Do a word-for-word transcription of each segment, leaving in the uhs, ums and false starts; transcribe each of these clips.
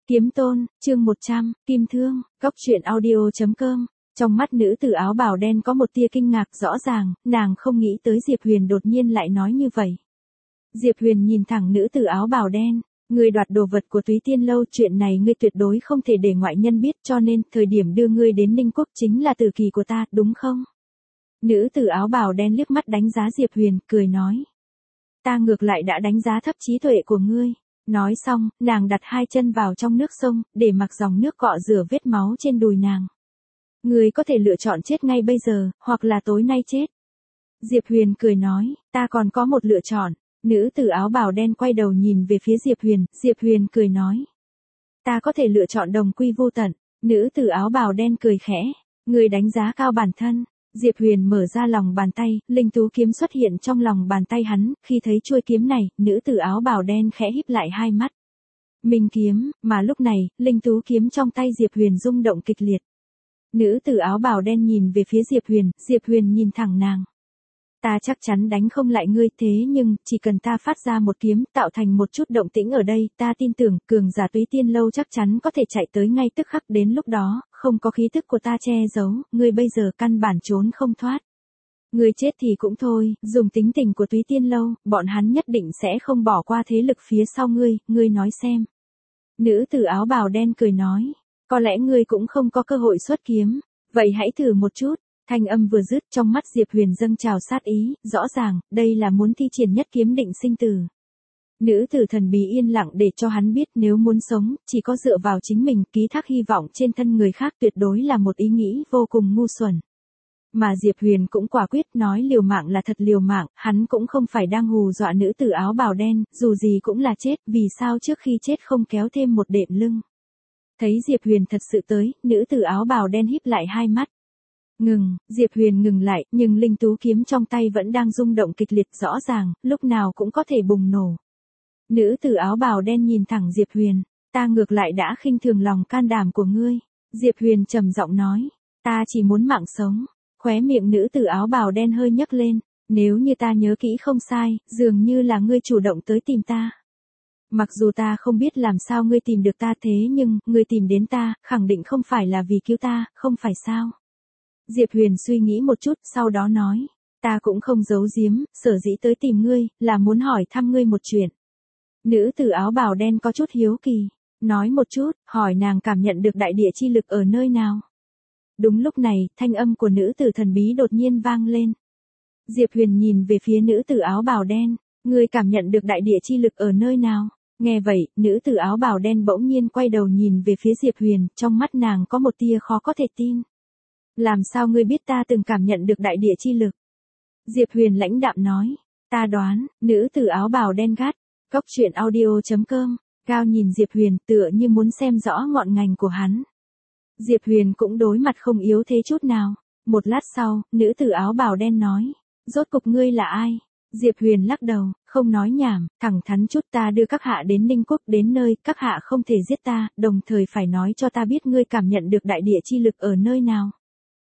Kiếm tôn, chương một trăm, Kim Thương, Cốc truyện audio chấm com. Trong mắt nữ tử áo bào đen có một tia kinh ngạc rõ ràng, nàng không nghĩ tới Diệp Huyền đột nhiên lại nói như vậy. Diệp Huyền nhìn thẳng nữ tử áo bào đen, ngươi đoạt đồ vật của Túy Tiên Lâu, chuyện này ngươi tuyệt đối không thể để ngoại nhân biết, cho nên thời điểm đưa ngươi đến Ninh Quốc chính là tử kỳ của ta, đúng không? Nữ tử áo bào đen liếc mắt đánh giá Diệp Huyền, cười nói. Ta ngược lại đã đánh giá thấp trí tuệ của ngươi. Nói xong, nàng đặt hai chân vào trong nước sông, để mặc dòng nước cọ rửa vết máu trên đùi nàng. Ngươi có thể lựa chọn chết ngay bây giờ, hoặc là tối nay chết. Diệp Huyền cười nói, ta còn có một lựa chọn. Nữ tử áo bào đen quay đầu nhìn về phía Diệp Huyền, Diệp Huyền cười nói. Ta có thể lựa chọn đồng quy vô tận. Nữ tử áo bào đen cười khẽ, ngươi đánh giá cao bản thân. Diệp Huyền mở ra lòng bàn tay, linh tú kiếm xuất hiện trong lòng bàn tay hắn, khi thấy chuôi kiếm này, nữ tử áo bào đen khẽ híp lại hai mắt. Minh kiếm, mà lúc này, linh tú kiếm trong tay Diệp Huyền rung động kịch liệt. Nữ tử áo bào đen nhìn về phía Diệp Huyền, Diệp Huyền nhìn thẳng nàng. Ta chắc chắn đánh không lại ngươi, thế nhưng, chỉ cần ta phát ra một kiếm, tạo thành một chút động tĩnh ở đây, ta tin tưởng, cường giả Túy Tiên Lâu chắc chắn có thể chạy tới ngay tức khắc, đến lúc đó, không có khí tức của ta che giấu, ngươi bây giờ căn bản trốn không thoát. Ngươi chết thì cũng thôi, dùng tính tình của Túy Tiên Lâu, bọn hắn nhất định sẽ không bỏ qua thế lực phía sau ngươi, ngươi nói xem. Nữ tử áo bào đen cười nói, có lẽ ngươi cũng không có cơ hội xuất kiếm, vậy hãy thử một chút. Thanh âm vừa dứt, trong mắt Diệp Huyền dâng trào sát ý, rõ ràng, đây là muốn thi triển nhất kiếm định sinh tử. Nữ tử thần bí yên lặng để cho hắn biết nếu muốn sống, chỉ có dựa vào chính mình, ký thác hy vọng trên thân người khác tuyệt đối là một ý nghĩ vô cùng ngu xuẩn. Mà Diệp Huyền cũng quả quyết nói liều mạng là thật liều mạng, hắn cũng không phải đang hù dọa nữ tử áo bào đen, dù gì cũng là chết, vì sao trước khi chết không kéo thêm một đệm lưng. Thấy Diệp Huyền thật sự tới, nữ tử áo bào đen híp lại hai mắt. Ngừng, Diệp Huyền ngừng lại, nhưng linh tú kiếm trong tay vẫn đang rung động kịch liệt, rõ ràng, lúc nào cũng có thể bùng nổ. Nữ tử áo bào đen nhìn thẳng Diệp Huyền, ta ngược lại đã khinh thường lòng can đảm của ngươi. Diệp Huyền trầm giọng nói, ta chỉ muốn mạng sống. Khóe miệng nữ tử áo bào đen hơi nhấc lên, nếu như ta nhớ kỹ không sai, dường như là ngươi chủ động tới tìm ta. Mặc dù ta không biết làm sao ngươi tìm được ta, thế nhưng, ngươi tìm đến ta, khẳng định không phải là vì cứu ta, không phải sao? Diệp Huyền suy nghĩ một chút, sau đó nói, ta cũng không giấu giếm, sở dĩ tới tìm ngươi, là muốn hỏi thăm ngươi một chuyện. Nữ tử áo bào đen có chút hiếu kỳ, nói một chút, hỏi nàng cảm nhận được đại địa chi lực ở nơi nào. Đúng lúc này, thanh âm của nữ tử thần bí đột nhiên vang lên. Diệp Huyền nhìn về phía nữ tử áo bào đen, ngươi cảm nhận được đại địa chi lực ở nơi nào? Nghe vậy, nữ tử áo bào đen bỗng nhiên quay đầu nhìn về phía Diệp Huyền, trong mắt nàng có một tia khó có thể tin. Làm sao ngươi biết ta từng cảm nhận được đại địa chi lực? Diệp Huyền lãnh đạm nói, ta đoán, nữ tử áo bào đen gắt, cốc truyện audio chấm com, cao nhìn Diệp Huyền tựa như muốn xem rõ ngọn ngành của hắn. Diệp Huyền cũng đối mặt không yếu thế chút nào. Một lát sau, nữ tử áo bào đen nói, rốt cục ngươi là ai? Diệp Huyền lắc đầu, không nói nhảm, thẳng thắn chút, ta đưa các hạ đến Ninh Quốc, đến nơi các hạ không thể giết ta, đồng thời phải nói cho ta biết ngươi cảm nhận được đại địa chi lực ở nơi nào.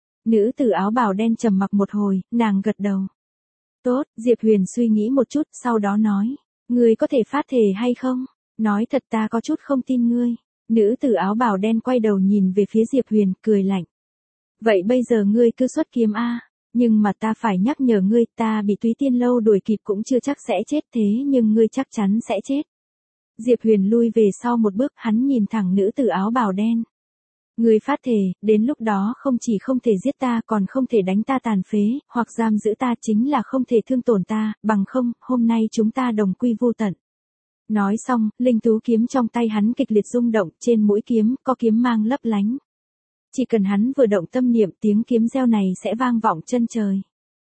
Nữ tử áo bào đen trầm mặc một hồi, nàng gật đầu. Tốt, Diệp Huyền suy nghĩ một chút, sau đó nói, ngươi có thể phát thề hay không? Nói thật ta có chút không tin ngươi. Nữ tử áo bào đen quay đầu nhìn về phía Diệp Huyền, cười lạnh. Vậy bây giờ ngươi cứ xuất kiếm a, nhưng mà ta phải nhắc nhở ngươi, ta bị Túy Tiên Lâu đuổi kịp cũng chưa chắc sẽ chết, thế nhưng ngươi chắc chắn sẽ chết. Diệp Huyền lui về sau một bước, hắn nhìn thẳng nữ tử áo bào đen. Ngươi phát thề, đến lúc đó không chỉ không thể giết ta, còn không thể đánh ta tàn phế, hoặc giam giữ ta, chính là không thể thương tổn ta, bằng không, hôm nay chúng ta đồng quy vô tận. Nói xong, linh tú kiếm trong tay hắn kịch liệt rung động, trên mũi kiếm, có kiếm mang lấp lánh. Chỉ cần hắn vừa động tâm niệm, tiếng kiếm reo này sẽ vang vọng chân trời.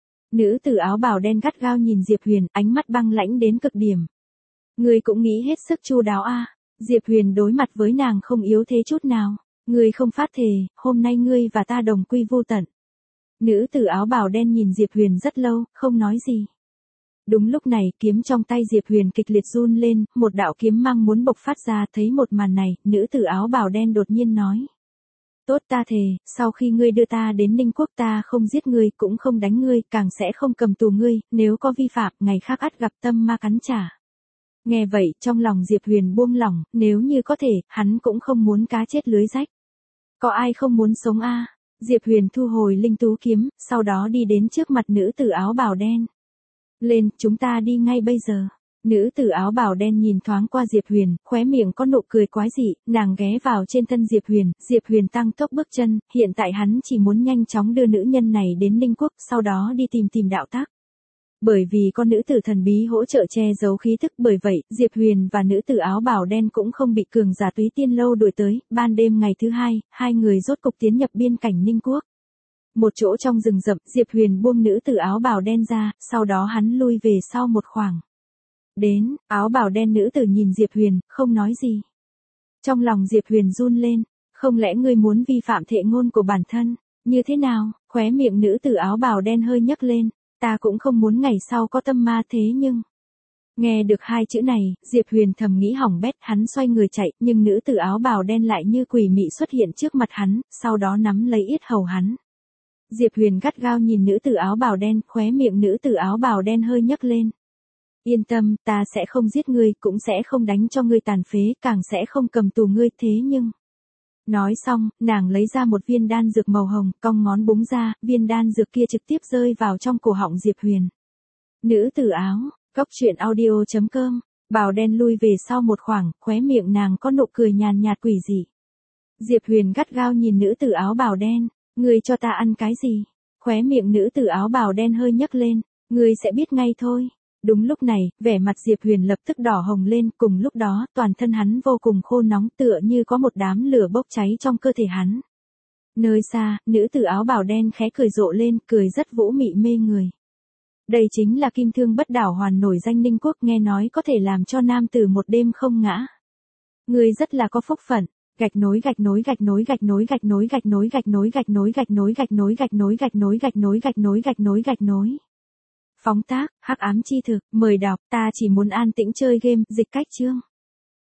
Nữ tử áo bào đen gắt gao nhìn Diệp Huyền, ánh mắt băng lãnh đến cực điểm. Ngươi cũng nghĩ hết sức chu đáo a. Diệp Huyền đối mặt với nàng không yếu thế chút nào. Ngươi không phát thề, hôm nay ngươi và ta đồng quy vô tận. Nữ tử áo bào đen nhìn Diệp Huyền rất lâu, không nói gì. Đúng lúc này, kiếm trong tay Diệp Huyền kịch liệt run lên, một đạo kiếm mang muốn bộc phát ra, thấy một màn này, nữ tử áo bào đen đột nhiên nói. Tốt, ta thề, sau khi ngươi đưa ta đến Ninh Quốc ta không giết ngươi, cũng không đánh ngươi, càng sẽ không cầm tù ngươi, nếu có vi phạm, ngày khác ắt gặp tâm ma cắn trả. Nghe vậy, trong lòng Diệp Huyền buông lỏng, nếu như có thể, hắn cũng không muốn cá chết lưới rách. Có ai không muốn sống a? Diệp Huyền thu hồi linh tú kiếm, sau đó đi đến trước mặt nữ tử áo bào đen. Lên, chúng ta đi ngay bây giờ. Nữ tử áo bào đen nhìn thoáng qua Diệp Huyền, khóe miệng có nụ cười quái dị, nàng ghé vào trên thân Diệp Huyền, Diệp Huyền tăng tốc bước chân, hiện tại hắn chỉ muốn nhanh chóng đưa nữ nhân này đến Ninh Quốc, sau đó đi tìm tìm đạo tác. Bởi vì con nữ tử thần bí hỗ trợ che giấu khí tức, bởi vậy, Diệp Huyền và nữ tử áo bào đen cũng không bị cường giả Túy Tiên Lâu đuổi tới, ban đêm ngày thứ hai, hai người rốt cục tiến nhập biên cảnh Ninh Quốc. Một chỗ trong rừng rậm, Diệp Huyền buông nữ tử áo bào đen ra, sau đó hắn lui về sau một khoảng. Đến, áo bào đen nữ tử nhìn Diệp Huyền, không nói gì. Trong lòng Diệp Huyền run lên, không lẽ ngươi muốn vi phạm thệ ngôn của bản thân, như thế nào, khóe miệng nữ tử áo bào đen hơi nhấc lên, ta cũng không muốn ngày sau có tâm ma thế nhưng... Nghe được hai chữ này, Diệp Huyền thầm nghĩ hỏng bét, hắn xoay người chạy, nhưng nữ tử áo bào đen lại như quỷ mị xuất hiện trước mặt hắn, sau đó nắm lấy yết hầu hắn. Diệp Huyền gắt gao nhìn nữ tử áo bào đen, khóe miệng nữ tử áo bào đen hơi nhấc lên. Yên tâm, ta sẽ không giết ngươi, cũng sẽ không đánh cho ngươi tàn phế, càng sẽ không cầm tù ngươi thế nhưng... Nói xong, nàng lấy ra một viên đan dược màu hồng, cong ngón búng ra, viên đan dược kia trực tiếp rơi vào trong cổ họng Diệp Huyền. Nữ tử áo, cốc truyện audio chấm com, bào đen lui về sau một khoảng, khóe miệng nàng có nụ cười nhàn nhạt quỷ dị. Diệp Huyền gắt gao nhìn nữ tử áo bào đen, ngươi cho ta ăn cái gì? Khóe miệng nữ tử áo bào đen hơi nhấc lên, ngươi sẽ biết ngay thôi. Đúng lúc này, vẻ mặt Diệp Huyền lập tức đỏ hồng lên, cùng lúc đó, toàn thân hắn vô cùng khô nóng tựa như có một đám lửa bốc cháy trong cơ thể hắn. Nơi xa, nữ tử áo bào đen khẽ cười rộ lên, cười rất vũ mị mê người. Đây chính là kim thương bất đảo hoàn nổi danh Ninh Quốc, nghe nói có thể làm cho nam tử một đêm không ngã. Người rất là có phúc phận. Gạch nối gạch nối gạch nối gạch nối gạch nối gạch nối gạch nối gạch nối gạch nối gạch nối gạch nối gạch nối gạch nối gạch nối gạch nối gạch nối. Phóng tác, hắc ám chi thực, mời đọc, ta chỉ muốn an tĩnh chơi game, dịch cách chương.